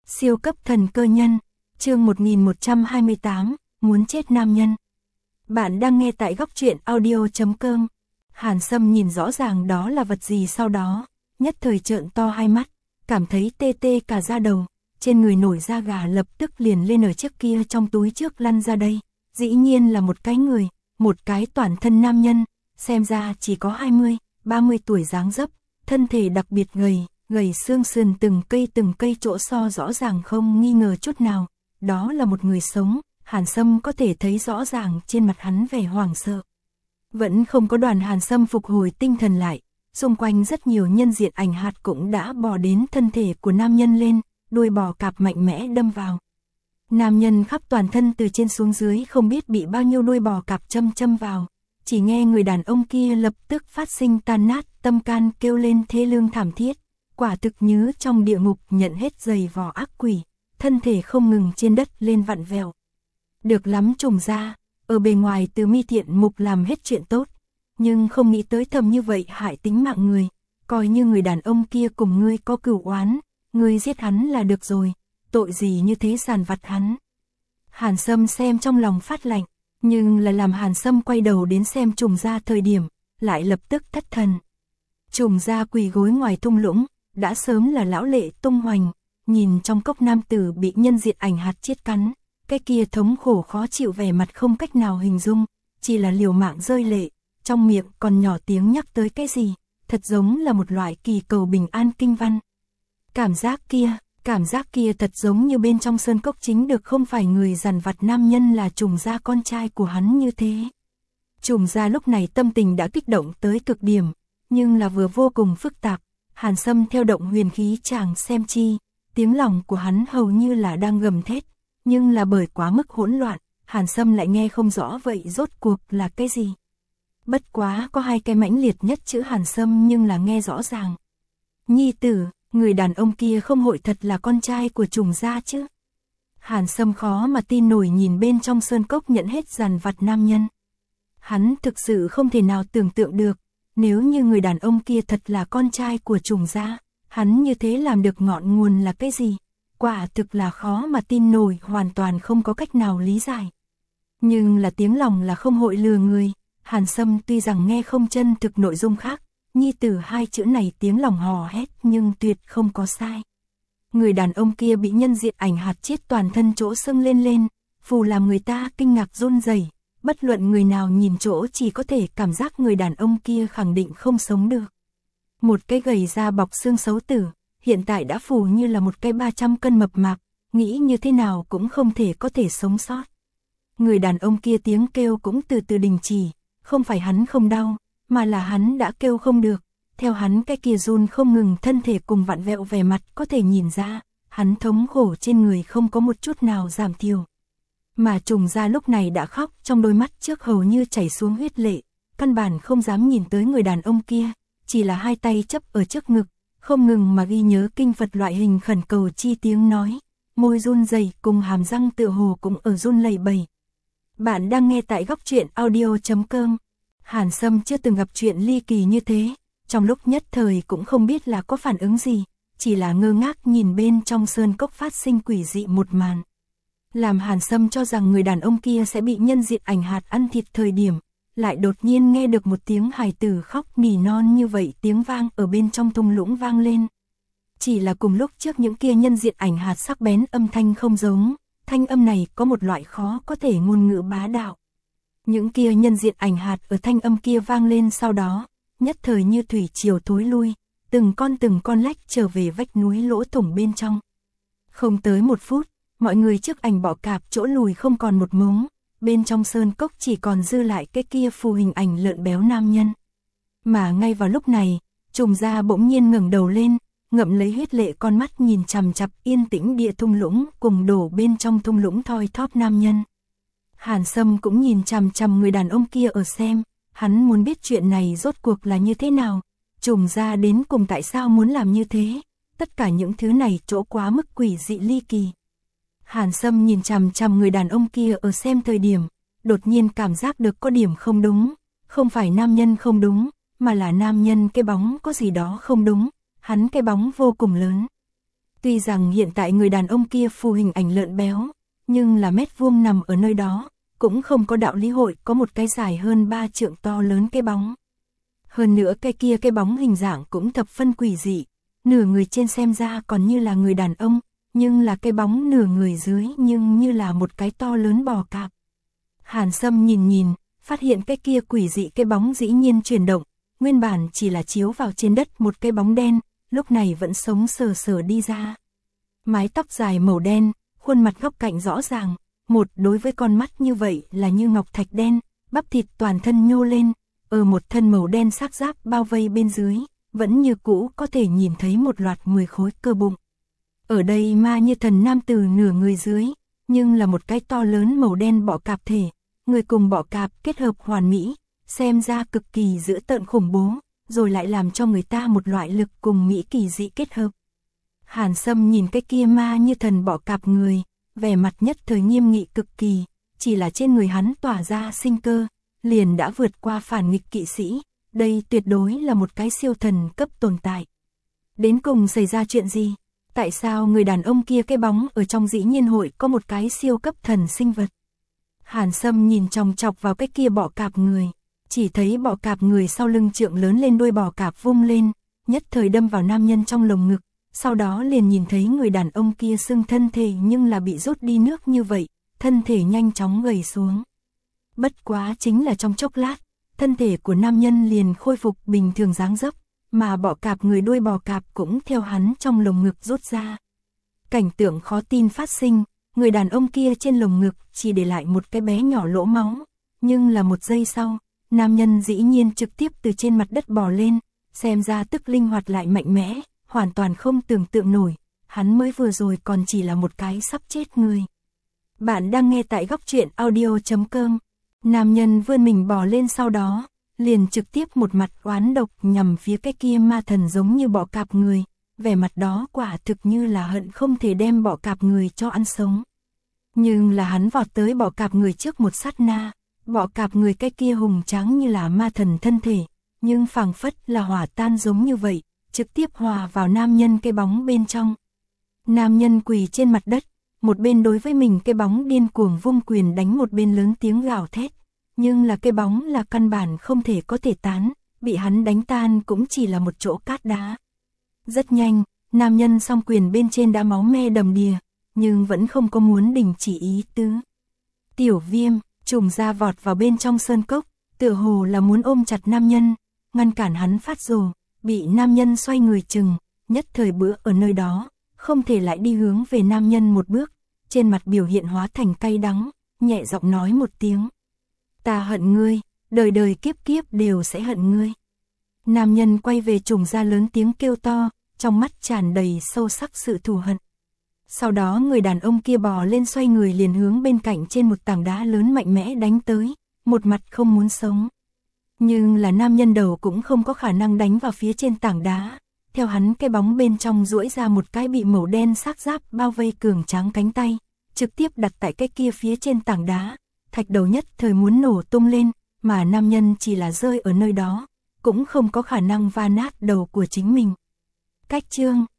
Siêu cấp thần cơ nhân, chương 1128, muốn chết nam nhân. Bạn đang nghe tại góc truyện audio.com. Hàn Sâm nhìn rõ ràng đó là vật gì, sau đó nhất thời trợn to hai mắt, cảm thấy tê tê cả da đầu, trên người nổi da gà lập tức liền lên, ở chiếc kia trong túi trước lăn ra đây, dĩ nhiên là một cái người, một cái toàn thân nam nhân, xem ra chỉ có 20-30 tuổi dáng dấp, thân thể đặc biệt gầy xương sườn từng cây chỗ so rõ ràng không nghi ngờ chút nào, đó là một người sống. Hàn Sâm có thể thấy rõ ràng trên mặt hắn vẻ hoảng sợ. Vẫn không có Đoàn Hàn Sâm phục hồi tinh thần lại, xung quanh rất nhiều nhân diện ảnh hạt cũng đã bò đến thân thể của nam nhân lên, đuôi bò cạp mạnh mẽ đâm vào. Nam nhân khắp toàn thân từ trên xuống dưới không biết bị bao nhiêu đuôi bò cạp châm vào, chỉ nghe người đàn ông kia lập tức phát sinh tan nát tâm can, kêu lên thê lương thảm thiết, quả thực như trong địa ngục nhận hết giày vò ác quỷ, thân thể không ngừng trên đất lên vặn vẹo. Được lắm Trùng Gia, ở bề ngoài Từ Mi thiện mục làm hết chuyện tốt, nhưng không nghĩ tới thầm như vậy hại tính mạng người, coi như người đàn ông kia cùng ngươi có cửu oán, ngươi giết hắn là được rồi, tội gì như thế sàn vặt hắn. Hàn Sâm xem trong lòng phát lạnh, nhưng là làm Hàn Sâm quay đầu đến xem Trùng Gia thời điểm, lại lập tức thất thần. Trùng Gia quỳ gối ngoài thung lũng, đã sớm là lão lệ tung hoành, nhìn trong cốc nam tử bị nhân diện ảnh hạt chiết cắn, cái kia thống khổ khó chịu vẻ mặt không cách nào hình dung, chỉ là liều mạng rơi lệ, trong miệng còn nhỏ tiếng nhắc tới cái gì, thật giống là một loại kỳ cầu bình an kinh văn. Cảm giác kia thật giống như bên trong sơn cốc chính được không phải người dằn vặt nam nhân là Trùng Gia con trai của hắn như thế. Trùng Gia lúc này tâm tình đã kích động tới cực điểm, nhưng là vừa vô cùng phức tạp. Hàn Sâm theo động huyền khí chàng xem chi, tiếng lòng của hắn hầu như là đang gầm thét, nhưng là bởi quá mức hỗn loạn, Hàn Sâm lại nghe không rõ vậy rốt cuộc là cái gì. Bất quá có hai cái mãnh liệt nhất chữ Hàn Sâm nhưng là nghe rõ ràng. Nhi tử, người đàn ông kia không hội thật là con trai của Trùng Gia chứ. Hàn Sâm khó mà tin nổi nhìn bên trong sơn cốc nhận hết dằn vặt nam nhân. Hắn thực sự không thể nào tưởng tượng được, nếu như người đàn ông kia thật là con trai của Trùng Gia, hắn như thế làm được ngọn nguồn là cái gì? Quả thực là khó mà tin nổi, hoàn toàn không có cách nào lý giải. Nhưng là tiếng lòng là không hội lừa người, Hàn Sâm tuy rằng nghe không chân thực nội dung khác, nhi tử hai chữ này tiếng lòng hò hét nhưng tuyệt không có sai. Người đàn ông kia bị nhân diện ảnh hạt chiết toàn thân chỗ sưng lên, phù làm người ta kinh ngạc run rẩy. Bất luận người nào nhìn chỗ chỉ có thể cảm giác người đàn ông kia khẳng định không sống được. Một cái gầy da bọc xương xấu tử, hiện tại đã phù như là một cái 300 cân mập mạp, nghĩ như thế nào cũng không thể có thể sống sót. Người đàn ông kia tiếng kêu cũng từ từ đình chỉ, không phải hắn không đau, mà là hắn đã kêu không được. Theo hắn cái kia run không ngừng thân thể cùng vặn vẹo vẻ mặt có thể nhìn ra, hắn thống khổ trên người không có một chút nào giảm thiểu. Mà Trùng Gia lúc này đã khóc, trong đôi mắt trước hầu như chảy xuống huyết lệ, căn bản không dám nhìn tới người đàn ông kia, chỉ là hai tay chấp ở trước ngực, không ngừng mà ghi nhớ kinh Phật loại hình khẩn cầu chi tiếng nói, môi run rẩy cùng hàm răng tựa hồ cũng ở run lẩy bẩy. Bạn đang nghe tại góc truyện audio.com. Hàn Sâm chưa từng gặp chuyện ly kỳ như thế, trong lúc nhất thời cũng không biết là có phản ứng gì, chỉ là ngơ ngác nhìn bên trong sơn cốc phát sinh quỷ dị một màn. Làm Hàn Sâm cho rằng người đàn ông kia sẽ bị nhân diện ảnh hạt ăn thịt thời điểm, lại đột nhiên nghe được một tiếng hài tử khóc nỉ non như vậy, tiếng vang ở bên trong thung lũng vang lên. Chỉ là cùng lúc trước những kia nhân diện ảnh hạt sắc bén âm thanh không giống, thanh âm này có một loại khó có thể ngôn ngữ bá đạo. Những kia nhân diện ảnh hạt ở thanh âm kia vang lên sau đó, nhất thời như thủy triều thối lui, từng con lách trở về vách núi lỗ thủng bên trong. Không tới một phút, mọi người trước ảnh bọ cạp chỗ lùi không còn một mống, bên trong sơn cốc chỉ còn dư lại cái kia phù hình ảnh lợn béo nam nhân. Mà ngay vào lúc này, Trùng Gia bỗng nhiên ngẩng đầu lên, ngậm lấy huyết lệ con mắt nhìn chằm chằm yên tĩnh địa thung lũng cùng đổ bên trong thung lũng thoi thóp nam nhân. Hàn Sâm cũng nhìn chằm chằm người đàn ông kia ở xem, hắn muốn biết chuyện này rốt cuộc là như thế nào, Trùng Gia đến cùng tại sao muốn làm như thế, tất cả những thứ này chỗ quá mức quỷ dị ly kỳ. Hàn Sâm nhìn chằm chằm người đàn ông kia ở xem thời điểm, đột nhiên cảm giác được có điểm không đúng, không phải nam nhân không đúng, mà là nam nhân cái bóng có gì đó không đúng, hắn cái bóng vô cùng lớn. Tuy rằng hiện tại người đàn ông kia phù hình ảnh lợn béo, nhưng là mét vuông nằm ở nơi đó, cũng không có đạo lý hội có một cái dài hơn 3 trượng to lớn cái bóng. Hơn nữa cái bóng hình dạng cũng thập phân quỷ dị, nửa người trên xem ra còn như là người đàn ông, nhưng là cái bóng nửa người dưới nhưng như là một cái to lớn bò cạp. Hàn Sâm nhìn, phát hiện cái kia quỷ dị cái bóng dĩ nhiên chuyển động, nguyên bản chỉ là chiếu vào trên đất một cái bóng đen, lúc này vẫn sống sờ sờ đi ra. Mái tóc dài màu đen, khuôn mặt góc cạnh rõ ràng, một đối với con mắt như vậy là như ngọc thạch đen, bắp thịt toàn thân nhô lên, ở một thân màu đen xác giáp bao vây bên dưới, vẫn như cũ có thể nhìn thấy một loạt 10 khối cơ bụng. Ở đây ma như thần nam từ nửa người dưới, nhưng là một cái to lớn màu đen bọ cạp thể, người cùng bọ cạp kết hợp hoàn mỹ, xem ra cực kỳ dữ tợn khủng bố, rồi lại làm cho người ta một loại lực cùng mỹ kỳ dị kết hợp. Hàn Sâm nhìn cái kia ma như thần bọ cạp người, vẻ mặt nhất thời nghiêm nghị cực kỳ, chỉ là trên người hắn tỏa ra sinh cơ, liền đã vượt qua phản nghịch kỵ sĩ, đây tuyệt đối là một cái siêu thần cấp tồn tại. Đến cùng xảy ra chuyện gì? Tại sao người đàn ông kia cái bóng ở trong dĩ nhiên hội có một cái siêu cấp thần sinh vật? Hàn Sâm nhìn chòng chọc vào cái kia bọ cạp người, chỉ thấy bọ cạp người sau lưng trượng lớn lên đuôi bọ cạp vung lên, nhất thời đâm vào nam nhân trong lồng ngực, sau đó liền nhìn thấy người đàn ông kia xưng thân thể nhưng là bị rút đi nước như vậy, thân thể nhanh chóng gầy xuống. Bất quá chính là trong chốc lát, thân thể của nam nhân liền khôi phục bình thường dáng dấp, mà bọ cạp người đuôi bò cạp cũng theo hắn trong lồng ngực rút ra. Cảnh tượng khó tin phát sinh, người đàn ông kia trên lồng ngực chỉ để lại một cái bé nhỏ lỗ máu, nhưng là một giây sau, nam nhân dĩ nhiên trực tiếp từ trên mặt đất bò lên, xem ra tức linh hoạt lại mạnh mẽ, hoàn toàn không tưởng tượng nổi, hắn mới vừa rồi còn chỉ là một cái sắp chết người. Bạn đang nghe tại góc truyện audio.com. Nam nhân vươn mình bò lên sau đó, liền trực tiếp một mặt oán độc nhằm phía cái kia ma thần giống như bọ cạp người, vẻ mặt đó quả thực như là hận không thể đem bọ cạp người cho ăn sống. Nhưng là hắn vọt tới bọ cạp người trước một sát na, bọ cạp người cái kia hùng tráng như là ma thần thân thể, nhưng phảng phất là hỏa tan giống như vậy, trực tiếp hòa vào nam nhân cái bóng bên trong. Nam nhân quỳ trên mặt đất, một bên đối với mình cái bóng điên cuồng vung quyền đánh một bên lớn tiếng gào thét, nhưng là cái bóng là căn bản không thể có thể tán, bị hắn đánh tan cũng chỉ là một chỗ cát đá. Rất nhanh, nam nhân song quyền bên trên đã máu me đầm đìa, nhưng vẫn không có muốn đình chỉ ý tứ. Tiểu Viêm, trùng ra vọt vào bên trong sơn cốc, tựa hồ là muốn ôm chặt nam nhân, ngăn cản hắn phát rồ, bị nam nhân xoay người chừng, nhất thời bữa ở nơi đó, không thể lại đi hướng về nam nhân một bước, trên mặt biểu hiện hóa thành cay đắng, nhẹ giọng nói một tiếng. Ta hận ngươi, đời đời kiếp kiếp đều sẽ hận ngươi. Nam nhân quay về trùng ra lớn tiếng kêu to, trong mắt tràn đầy sâu sắc sự thù hận. Sau đó người đàn ông kia bò lên xoay người liền hướng bên cạnh trên một tảng đá lớn mạnh mẽ đánh tới, một mặt không muốn sống. Nhưng là nam nhân đầu cũng không có khả năng đánh vào phía trên tảng đá, theo hắn cái bóng bên trong duỗi ra một cái bị màu đen xác giáp bao vây cường tráng cánh tay, trực tiếp đặt tại cái kia phía trên tảng đá, thạch đầu nhất thời muốn nổ tung lên, mà nam nhân chỉ là rơi ở nơi đó, cũng không có khả năng va nát đầu của chính mình. Cách chương